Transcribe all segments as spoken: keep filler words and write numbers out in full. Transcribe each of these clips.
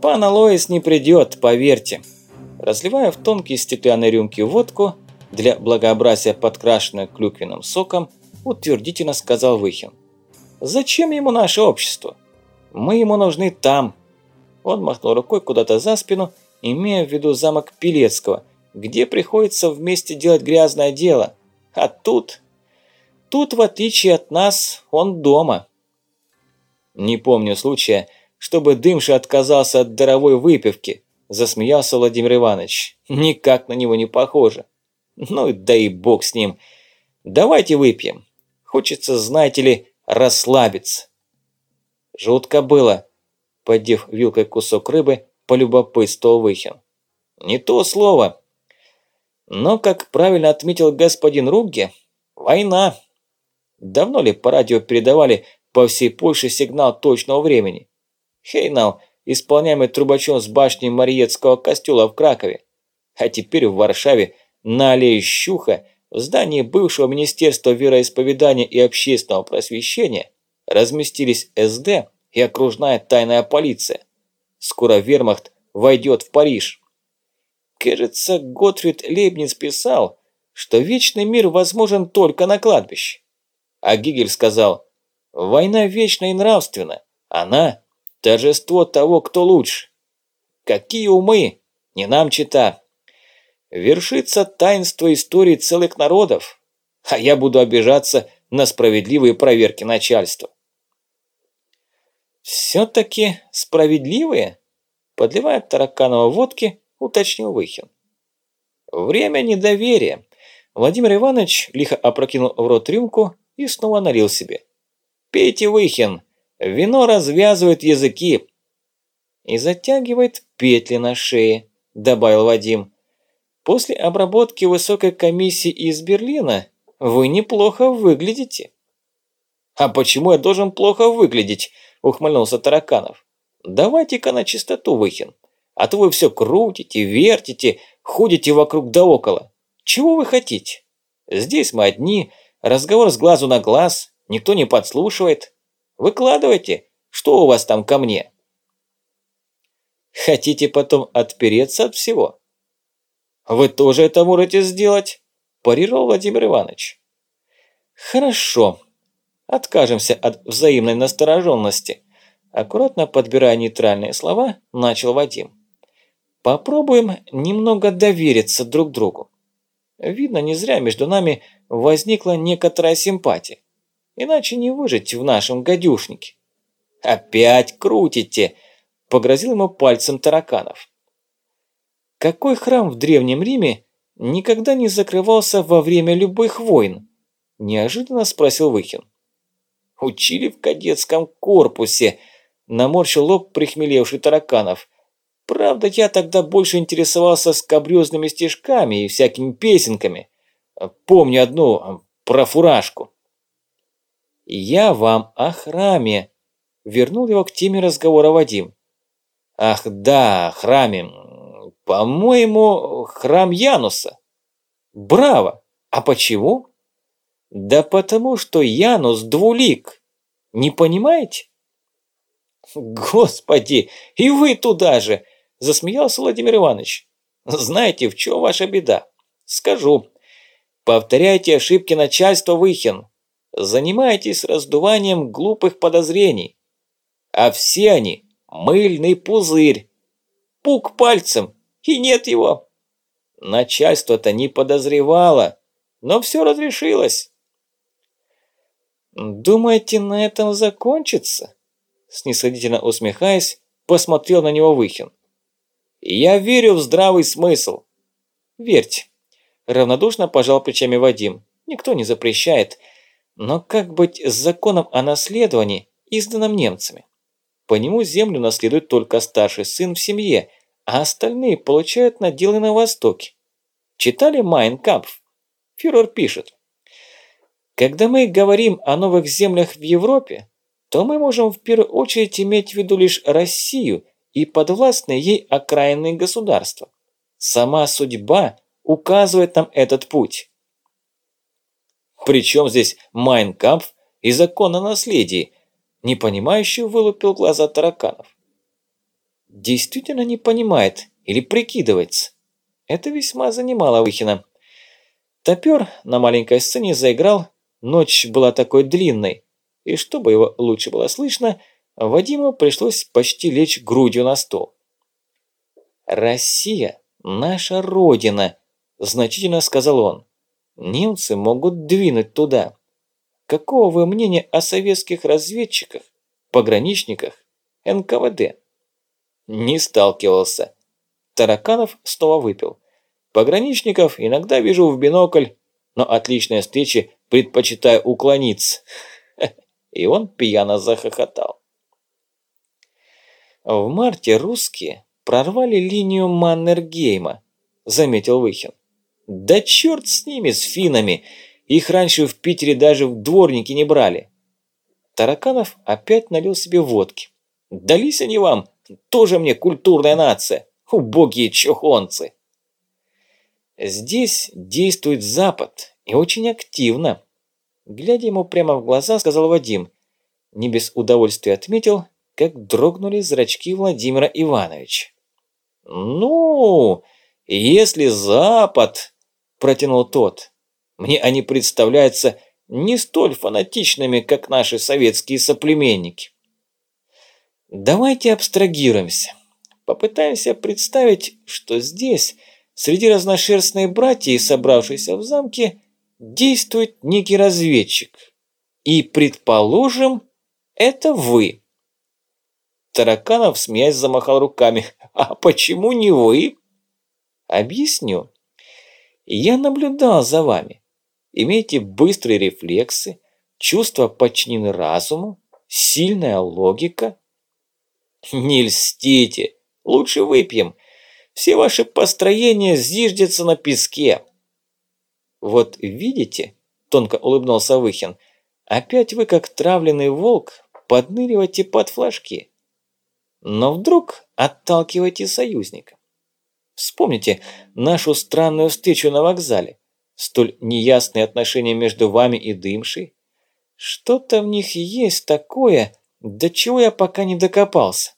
Пан Алоис не придет, поверьте. Разливая в тонкие стеклянные рюмки водку, для благообразия подкрашенную клюквенным соком, утвердительно сказал Выхин. Зачем ему наше общество? Мы ему нужны там. Он махнул рукой куда-то за спину, имея в виду замок Пилецкого, где приходится вместе делать грязное дело. А тут... Тут, в отличие от нас, он дома. Не помню случая, чтобы Дымша отказался от даровой выпивки, засмеялся Владимир Иванович. Никак на него не похоже. Ну да и бог с ним. Давайте выпьем. Хочется, знаете ли, расслабиться. Жутко было, поддев вилкой кусок рыбы, полюбопытствовал Выхин. Не то слово. Но, как правильно отметил господин Ругге, война. Давно ли по радио передавали по всей Польше сигнал точного времени? Хейнал, исполняемый трубачом с башни Мариетского костела в Кракове. А теперь в Варшаве на аллее Щуха в здании бывшего Министерства вероисповедания и общественного просвещения разместились эс дэ и окружная тайная полиция. Скоро вермахт войдет в Париж. Кажется, Готфрид Лейбниц писал, что вечный мир возможен только на кладбище. А Гегель сказал, война вечна и нравственна, она – торжество того, кто лучше. Какие умы, не нам чита. Вершится таинство истории целых народов, а я буду обижаться на справедливые проверки начальства. Все-таки справедливые? Подливая Тараканова водки, уточнил Выхин. Время недоверия. Владимир Иванович лихо опрокинул в рот рюмку и снова налил себе. Пейте, Выхин, вино развязывает языки. И затягивает петли на шее, добавил Вадим. После обработки высокой комиссии из Берлина вы неплохо выглядите. А почему я должен плохо выглядеть? Ухмыльнулся Тараканов. Давайте-ка на чистоту, Выхин. А то вы все крутите, вертите, ходите вокруг да около. Чего вы хотите? Здесь мы одни, разговор с глазу на глаз, никто не подслушивает. Выкладывайте, что у вас там ко мне? Хотите потом отпереться от всего? Вы тоже это можете сделать, парировал Владимир Иванович. Хорошо. Откажемся от взаимной настороженности. Аккуратно подбирая нейтральные слова, начал Вадим. Попробуем немного довериться друг другу. Видно, не зря между нами возникла некоторая симпатия. Иначе не выжить в нашем гадюшнике. Опять крутите, погрозил ему пальцем Тараканов. Какой храм в Древнем Риме никогда не закрывался во время любых войн? Неожиданно спросил Выхин. Учили в кадетском корпусе, наморщил лоб прихмелевший Тараканов. Правда, я тогда больше интересовался скабрёзными стишками и всякими песенками. Помню одну про фуражку. Я вам о храме. Вернул его к теме разговора Вадим. Ах да, о храме. По-моему, храм Януса. Браво! А почему? Да потому что Янус двулик. Не понимаете? Господи, и вы туда же! Засмеялся Владимир Иванович. Знаете, в чем ваша беда? Скажу. Повторяйте ошибки начальства, Выхин. Занимаетесь раздуванием глупых подозрений. А все они мыльный пузырь. Пук пальцем, и нет его. Начальство-то не подозревало, но все разрешилось. Думаете, на этом закончится? Снисходительно усмехаясь, посмотрел на него Выхин. Я верю в здравый смысл. Верьте. Равнодушно пожал плечами Вадим. Никто не запрещает. Но как быть с законом о наследовании, изданным немцами? По нему землю наследует только старший сын в семье, а остальные получают наделы на Востоке. Читали «Майн Кампф»? Фюрер пишет. Когда мы говорим о новых землях в Европе, то мы можем в первую очередь иметь в виду лишь Россию и подвластные ей окраинные государства. Сама судьба указывает нам этот путь. Причем здесь «Майн Кампф» и закон о наследии? Непонимающе вылупил глаза Тараканов. действительно не понимает или прикидывается. Это весьма занимало Выхина. Топёр на маленькой сцене заиграл, ночь была такой длинной, и чтобы его лучше было слышно, Вадиму пришлось почти лечь грудью на стол. «Россия – наша родина», – значительно сказал он. «Немцы могут двинуть туда. Какого вы мнения о советских разведчиках, пограничниках, эн ка вэ дэ?» Не сталкивался. Тараканов снова выпил. Пограничников иногда вижу в бинокль, но от личной встречи предпочитаю уклониться. И он пьяно захохотал. В марте русские прорвали линию Маннергейма, заметил Выхин. Да черт с ними, с финнами. Их раньше в Питере даже в дворники не брали. Тараканов опять налил себе водки. Дались они вам, тоже мне культурная нация. Убогие чухонцы. Здесь действует Запад, и очень активно. Глядя ему прямо в глаза, сказал Вадим. Не без удовольствия отметил, как дрогнули зрачки Владимира Ивановича. «Ну, если Запад», – протянул тот, – «мне они представляются не столь фанатичными, как наши советские соплеменники». Давайте абстрагируемся. Попытаемся представить, что здесь, среди разношерстной братьи, собравшейся в замке, действует некий разведчик. И, предположим, это вы. Тараканов, смеясь, замахал руками. А почему не вы? Объясню. Я наблюдал за вами. Имеете быстрые рефлексы, чувства подчинены разуму, сильная логика. Не льстите. Лучше выпьем. Все ваши построения зиждятся на песке. Вот видите, тонко улыбнулся Выхин, опять вы, как травленный волк, подныриваете под флажки. Но вдруг отталкиваете союзника. Вспомните нашу странную встречу на вокзале, столь неясные отношения между вами и Дымшей. Что-то в них есть такое, до чего я пока не докопался.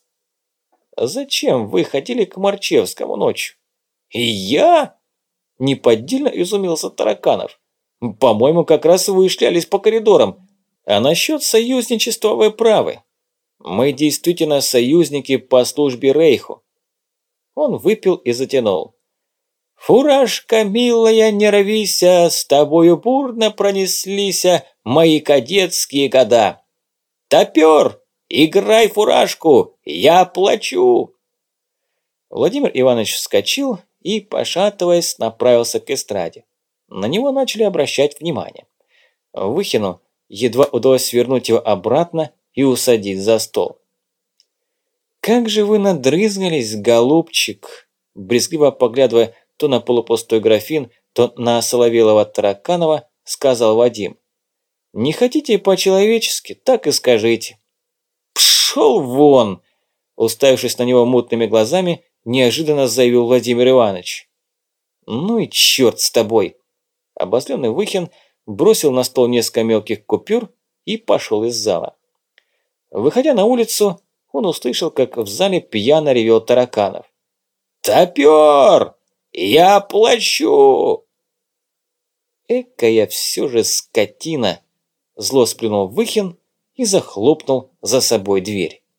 Зачем вы ходили к Марчевскому ночью? И я? Неподдельно изумился Тараканов. По-моему, как раз вы шлялись по коридорам. А насчет союзничества вы правы. Мы действительно союзники по службе Рейху. Он выпил и затянул. Фуражка, милая, не рвися, с тобою бурно пронеслися мои кадетские года. Топёр, играй фуражку, я плачу. Владимир Иванович вскочил и, пошатываясь, направился к эстраде. На него начали обращать внимание. Выхину едва удалось свернуть его обратно и усадить за стол. «Как же вы надрызгались, голубчик!» Брезгливо поглядывая то на полупустой графин, то на соловелого Тараканова, сказал Вадим. «Не хотите по-человечески, так и скажите». «Пшел вон!» Уставившись на него мутными глазами, неожиданно заявил Владимир Иванович. «Ну и черт с тобой!» Обозленный Выхин бросил на стол несколько мелких купюр и пошел из зала. Выходя на улицу, он услышал, как в зале пьяно ревел Тараканов. «Топёр! Я плачу!» «Экая все же скотина!» Зло сплюнул Выхин и захлопнул за собой дверь.